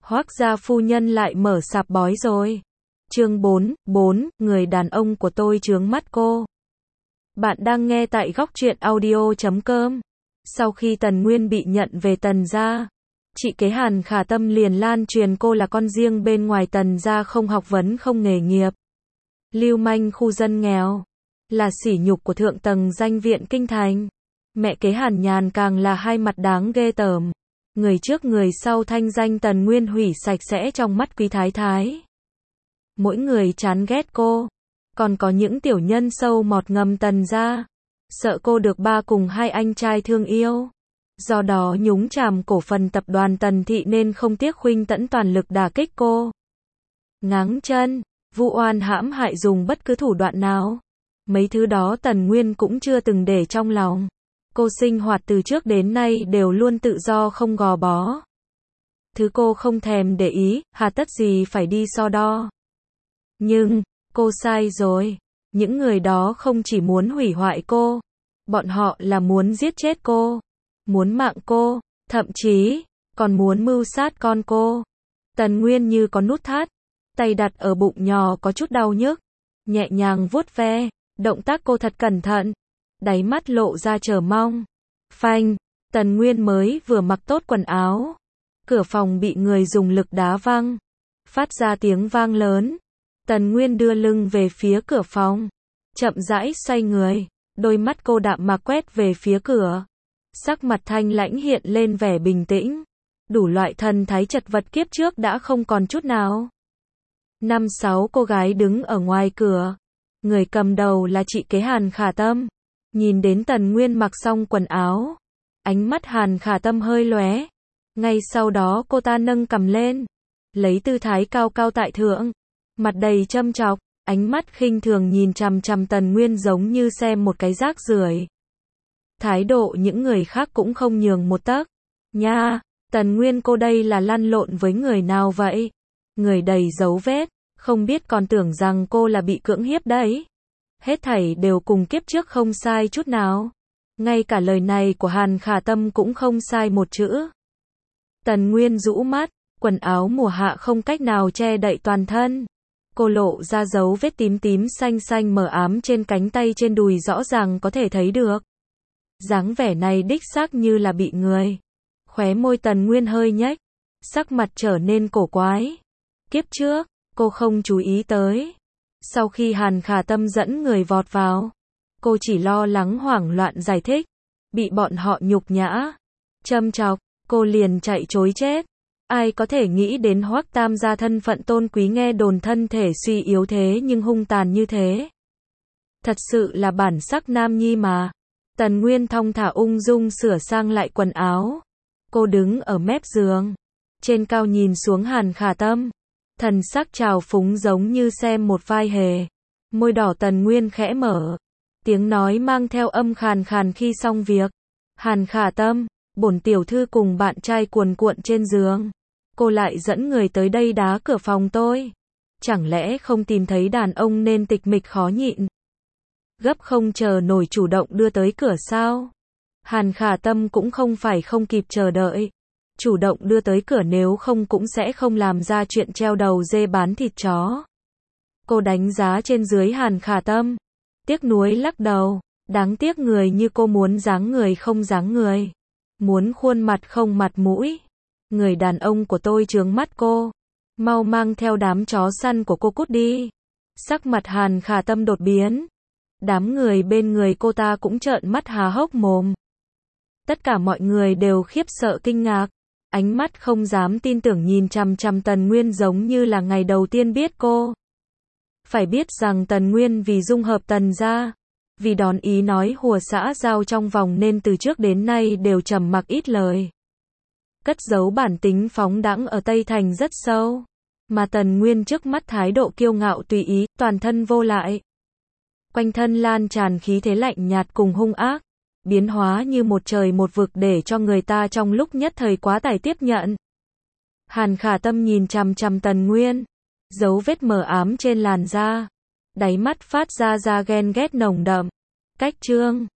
Hoác gia phu nhân lại mở sạp bói rồi. Chương 4, người đàn ông của tôi chướng mắt cô. Bạn đang nghe tại góc truyện audio.com. Sau khi Tần Nguyên bị nhận về Tần gia, chị kế Hàn Khả Tâm liền lan truyền cô là con riêng bên ngoài Tần gia, không học vấn không nghề nghiệp, lưu manh khu dân nghèo, là sỉ nhục của thượng tầng danh viện kinh thành. Mẹ kế Hàn Nhàn càng là hai mặt đáng ghê tởm. Người trước người sau, thanh danh Tần Nguyên hủy sạch sẽ trong mắt quý thái thái. Mỗi người chán ghét cô. Còn có những tiểu nhân sâu mọt ngầm Tần gia, sợ cô được ba cùng hai anh trai thương yêu. Do đó nhúng chàm cổ phần tập đoàn Tần Thị nên không tiếc khuynh tẫn toàn lực đả kích cô. Ngáng chân, vu oan hãm hại, dùng bất cứ thủ đoạn nào. Mấy thứ đó Tần Nguyên cũng chưa từng để trong lòng. Cô sinh hoạt từ trước đến nay đều luôn tự do không gò bó. Thứ cô không thèm để ý, hà tất gì phải đi so đo. Nhưng, cô sai rồi. Những người đó không chỉ muốn hủy hoại cô, bọn họ là muốn giết chết cô, muốn mạng cô, thậm chí còn muốn mưu sát con cô. Tần Nguyên như có nút thắt, tay đặt ở bụng nhỏ có chút đau nhức, nhẹ nhàng vuốt ve, động tác cô thật cẩn thận, đáy mắt lộ ra chờ mong. Phanh, Tần Nguyên mới vừa mặc tốt quần áo, cửa phòng bị người dùng lực đá văng, phát ra tiếng vang lớn. Tần Nguyên đưa lưng về phía cửa phòng, chậm rãi xoay người, đôi mắt cô đạm mạc quét về phía cửa. Sắc mặt thanh lãnh hiện lên vẻ bình tĩnh, đủ loại thần thái chật vật kiếp trước đã không còn chút nào. 5-6 cô gái đứng ở ngoài cửa, người cầm đầu là chị kế Hàn Khả Tâm. Nhìn đến Tần Nguyên mặc xong quần áo, ánh mắt Hàn Khả Tâm hơi lóe. Ngay sau đó cô ta nâng cằm lên, lấy tư thái cao cao tại thượng, mặt đầy châm chọc, ánh mắt khinh thường nhìn chằm chằm Tần Nguyên giống như xem một cái rác rưởi. Thái độ những người khác cũng không nhường một tấc. Nha, Tần Nguyên cô đây là lăn lộn với người nào vậy? Người đầy dấu vết, không biết còn tưởng rằng cô là bị cưỡng hiếp đấy. Hết thảy đều cùng kiếp trước không sai chút nào. Ngay cả lời này của Hàn Khả Tâm cũng không sai một chữ. Tần Nguyên rũ mắt, quần áo mùa hạ không cách nào che đậy toàn thân. Cô lộ ra dấu vết tím tím xanh xanh mờ ám trên cánh tay trên đùi rõ ràng có thể thấy được. Dáng vẻ này đích xác như là bị người. Khóe môi Tần Nguyên hơi nhếch, sắc mặt trở nên cổ quái. Kiếp trước, cô không chú ý tới. Sau khi Hàn Khả Tâm dẫn người vọt vào, cô chỉ lo lắng hoảng loạn giải thích. Bị bọn họ nhục nhã, châm chọc, cô liền chạy trối chết. Ai có thể nghĩ đến Hoắc Tam gia thân phận tôn quý, nghe đồn thân thể suy yếu thế nhưng hung tàn như thế. Thật sự là bản sắc nam nhi mà. Tần Nguyên thong thả ung dung sửa sang lại quần áo. Cô đứng ở mép giường, trên cao nhìn xuống Hàn Khả Tâm, thần sắc trào phúng giống như xem một vai hề. Môi đỏ Tần Nguyên khẽ mở, tiếng nói mang theo âm khàn khàn khi xong việc. Hàn Khả Tâm, bổn tiểu thư cùng bạn trai cuồn cuộn trên giường, cô lại dẫn người tới đây đá cửa phòng tôi. Chẳng lẽ không tìm thấy đàn ông nên tịch mịch khó nhịn, gấp không chờ nổi chủ động đưa tới cửa sao? Hàn Khả Tâm cũng không phải không kịp chờ đợi, chủ động đưa tới cửa, nếu không cũng sẽ không làm ra chuyện treo đầu dê bán thịt chó. Cô đánh giá trên dưới Hàn Khả Tâm, tiếc nuối lắc đầu, đáng tiếc người như cô muốn dáng người không dáng người, muốn khuôn mặt không mặt mũi. Người đàn ông của tôi chướng mắt cô, mau mang theo đám chó săn của cô cút đi. Sắc mặt Hàn Khả Tâm đột biến, đám người bên người cô ta cũng trợn mắt há hốc mồm. Tất cả mọi người đều khiếp sợ kinh ngạc, ánh mắt không dám tin tưởng nhìn chằm chằm Tần Nguyên giống như là ngày đầu tiên biết cô. Phải biết rằng Tần Nguyên vì dung hợp Tần gia, vì đón ý nói hùa xã giao trong vòng nên từ trước đến nay đều trầm mặc ít lời. Cất giấu bản tính phóng đãng ở Tây Thành rất sâu. Mà Tần Nguyên trước mắt thái độ kiêu ngạo tùy ý, toàn thân vô lại. Quanh thân lan tràn khí thế lạnh nhạt cùng hung ác, biến hóa như một trời một vực để cho người ta trong lúc nhất thời quá tải tiếp nhận. Hàn Khả Tâm nhìn chằm chằm Tần Nguyên, dấu vết mờ ám trên làn da, đáy mắt phát ra ghen ghét nồng đậm. Cách trương,